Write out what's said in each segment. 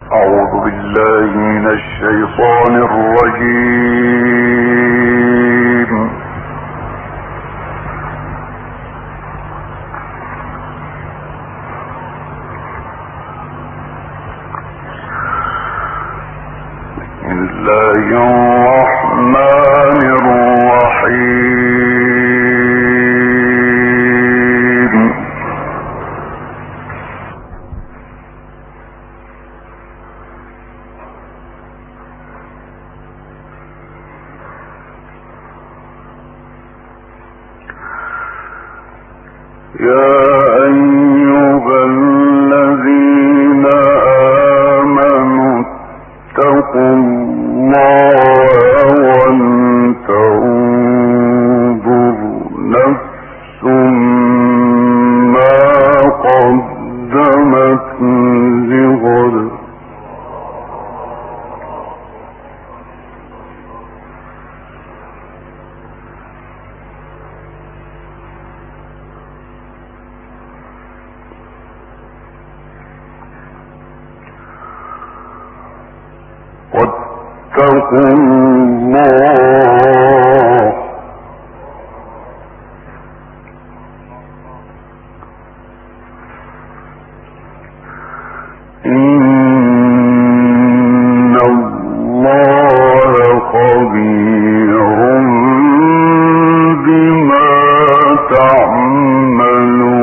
أعوذ بالله من الشيطان الرجيم. بسم الله الرحمن الرحيم. يا أيها الذين آمنوا اتقوا الله ولتنظر نفس ما قدمت لغد واتقوا الله إن الله خبير بما تعملون.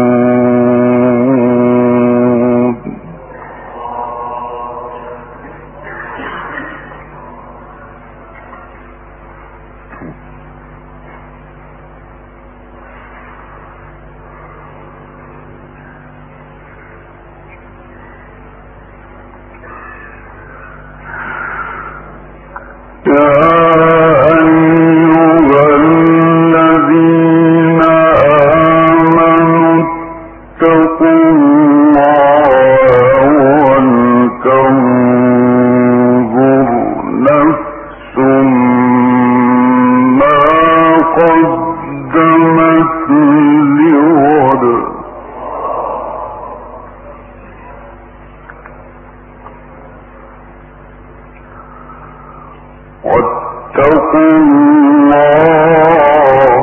يا أيها الذين آمنوا اتقوا الله ولتنظر نفس ما قدمت لغد واتقوا الله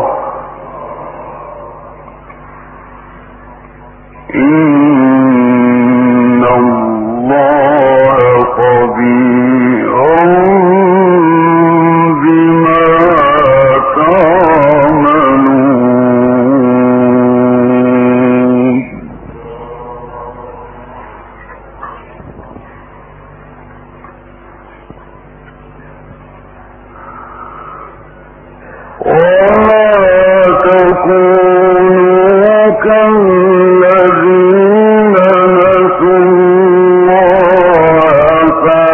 إن الله خبير بما تعملون. ولا تكونوا كالذين نسوا الله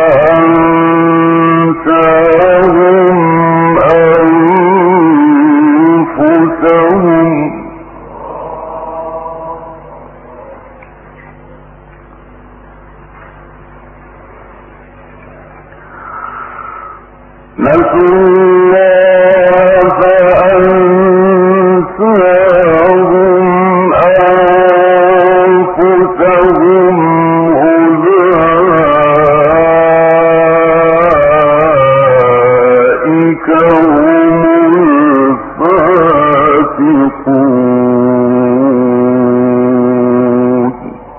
فأنساهم أنفسهم نسوا الله فأنساهم أنفسهم أولئك هم الفاسقون.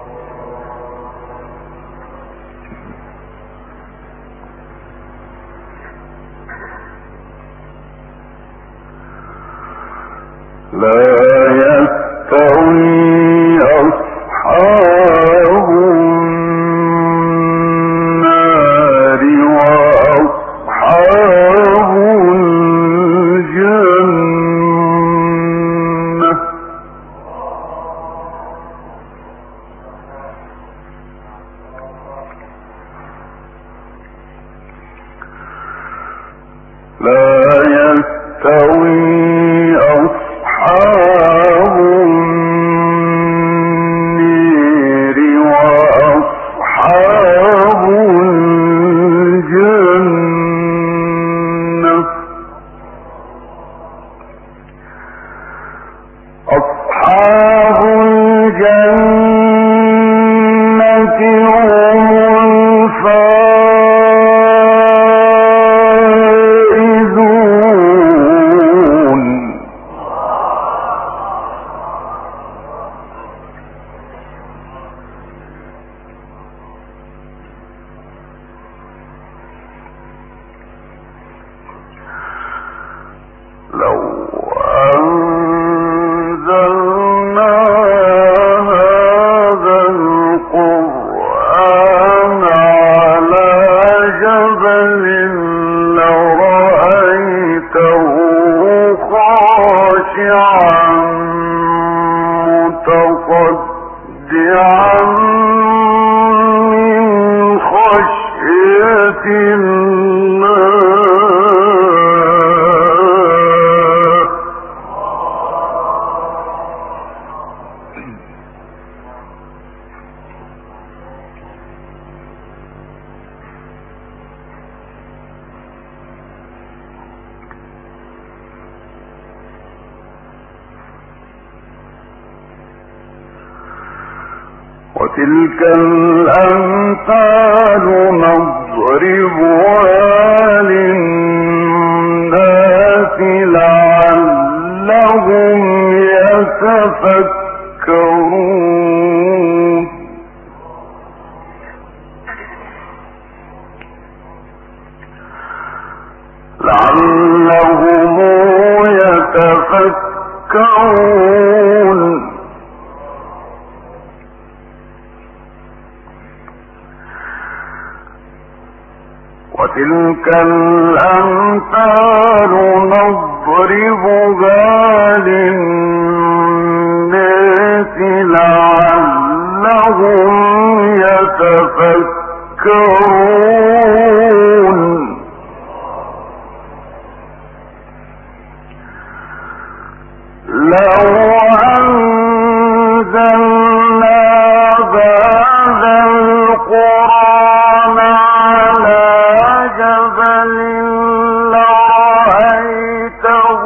لا يستوي أصحاب النار وأصحاب الجنة لا يستوي أصحاب النار وأصحاب الجنة أصحاب الجنة هم الفائزون. خشية الله وتلك الأمثال نضربها للناس لعلهم يتفكرون وتلك الأمثال نضربها للناس لعلهم يتفكرون لو أنزلنا هذا القرآن على جبل لرأيته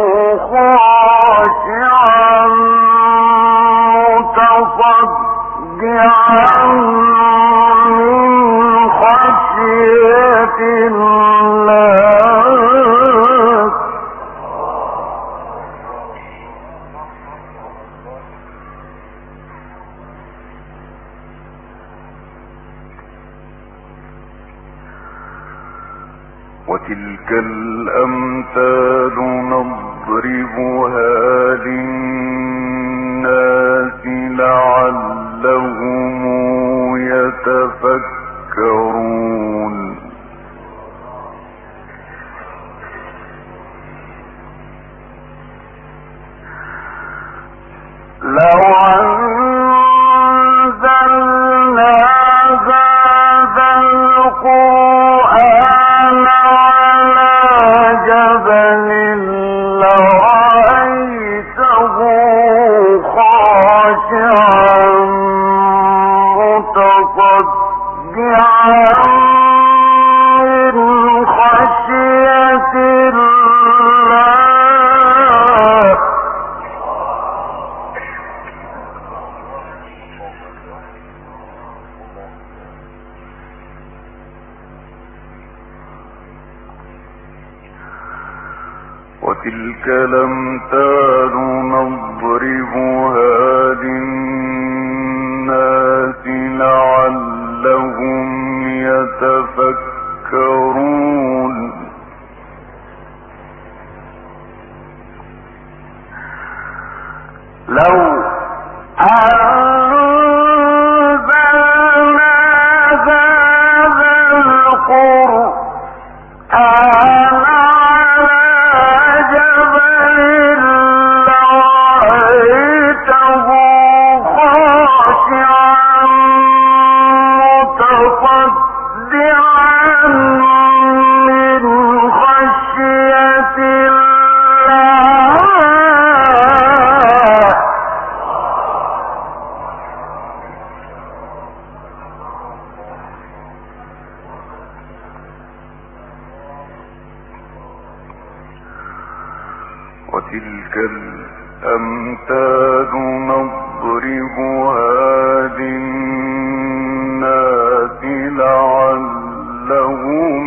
خاشعا متصدعا من خشية الله وتلك الأمثال نضربها للناس لعلهم يتفكرون لو أنزلنا هذا القرآن على جبل لرأيته خاشعا متصدعا من خشية الله وتلك الأمثال نضربها للناس لعلهم يتفكرون لو أنزلنا هذا القرآن على جبل لرأيته خاشعا متصدعا من خشية الله وتلك الأمثال نضربها للناس لعلهم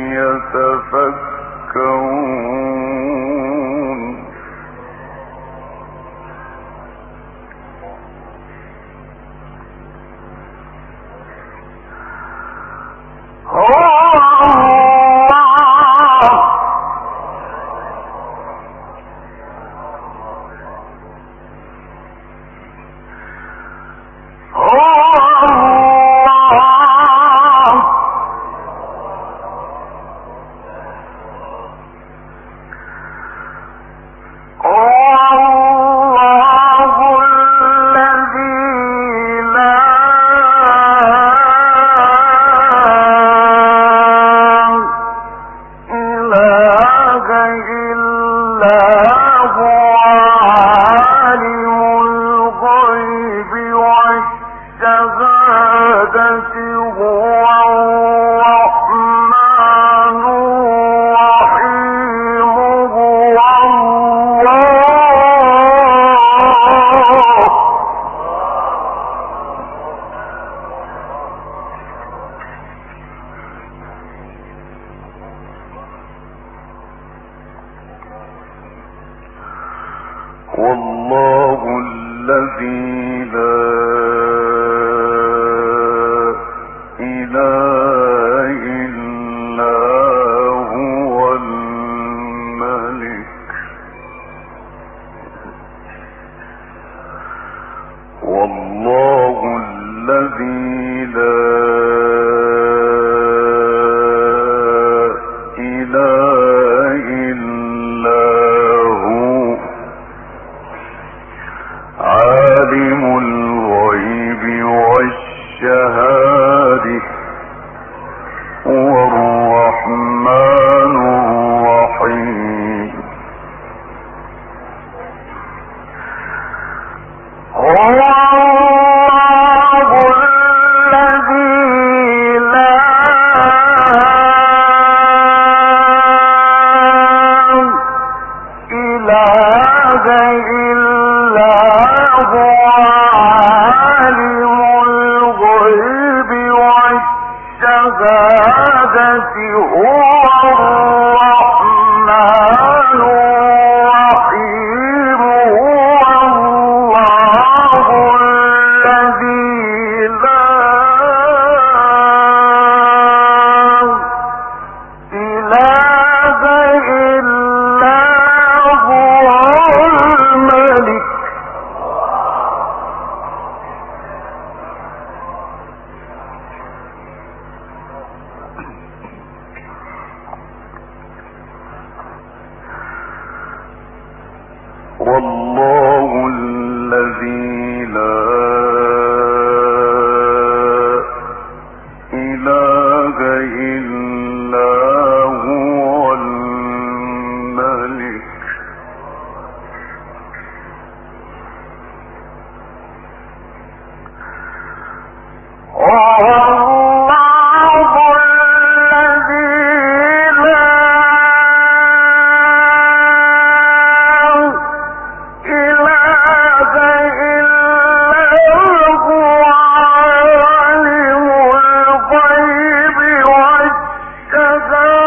يتفكرون والله الذي لا إله إلا هو الملك والله الذي لا إله إلا هو عالم الغيب والشهادة هو الرحمن الرحيم هو الله الذي لا إله إلا هو عالم الغيب والشهادة هو الرحمن الرحيم هو الله الذي لا إله إلا هو الملك والله الذي لا إله إلا هو الملك كذا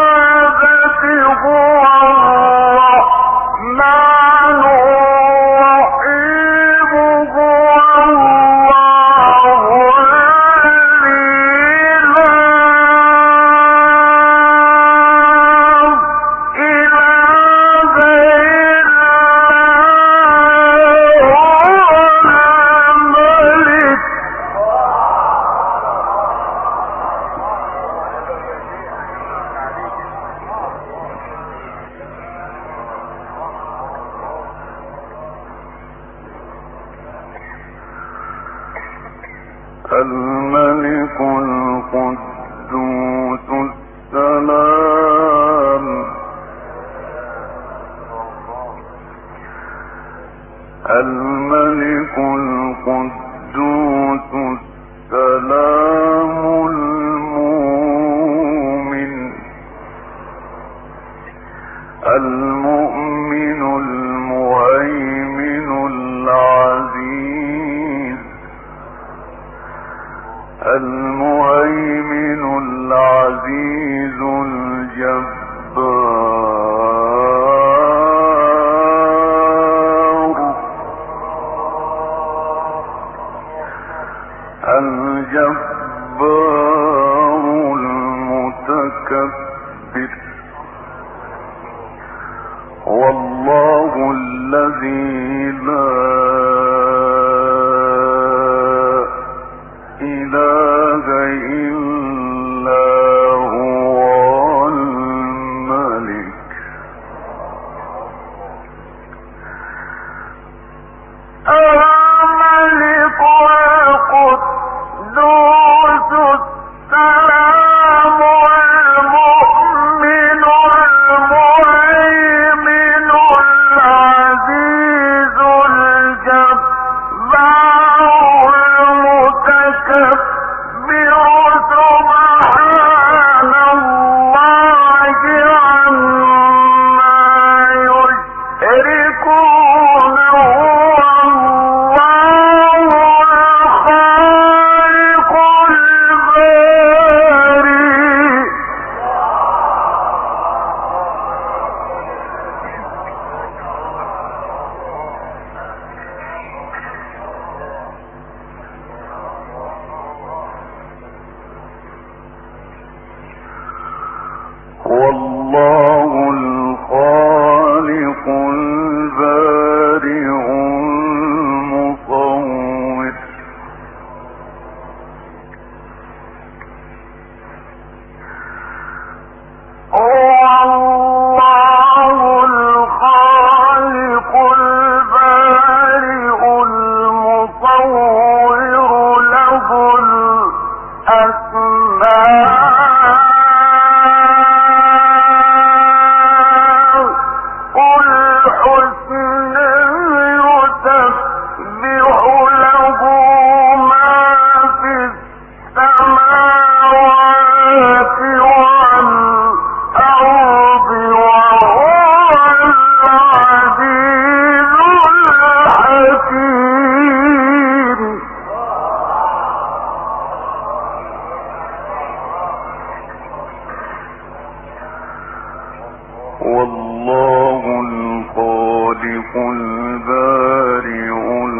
والله الخالق البارئ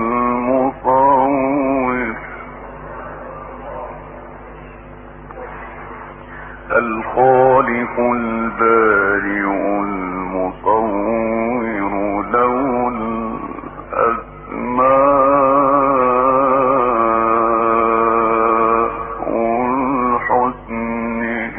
المصور له الأسماء الحسنى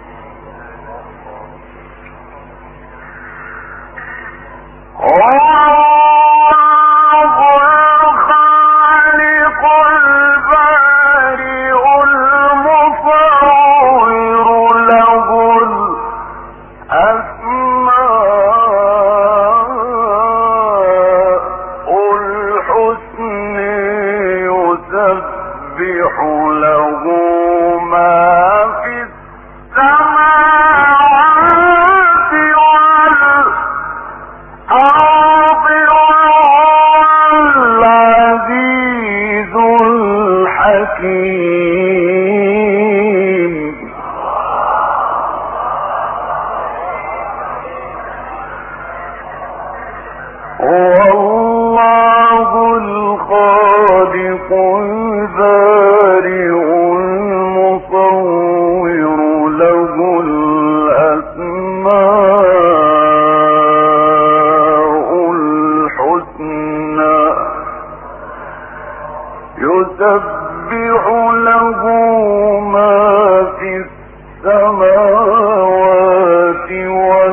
يسبح له ما في السماوات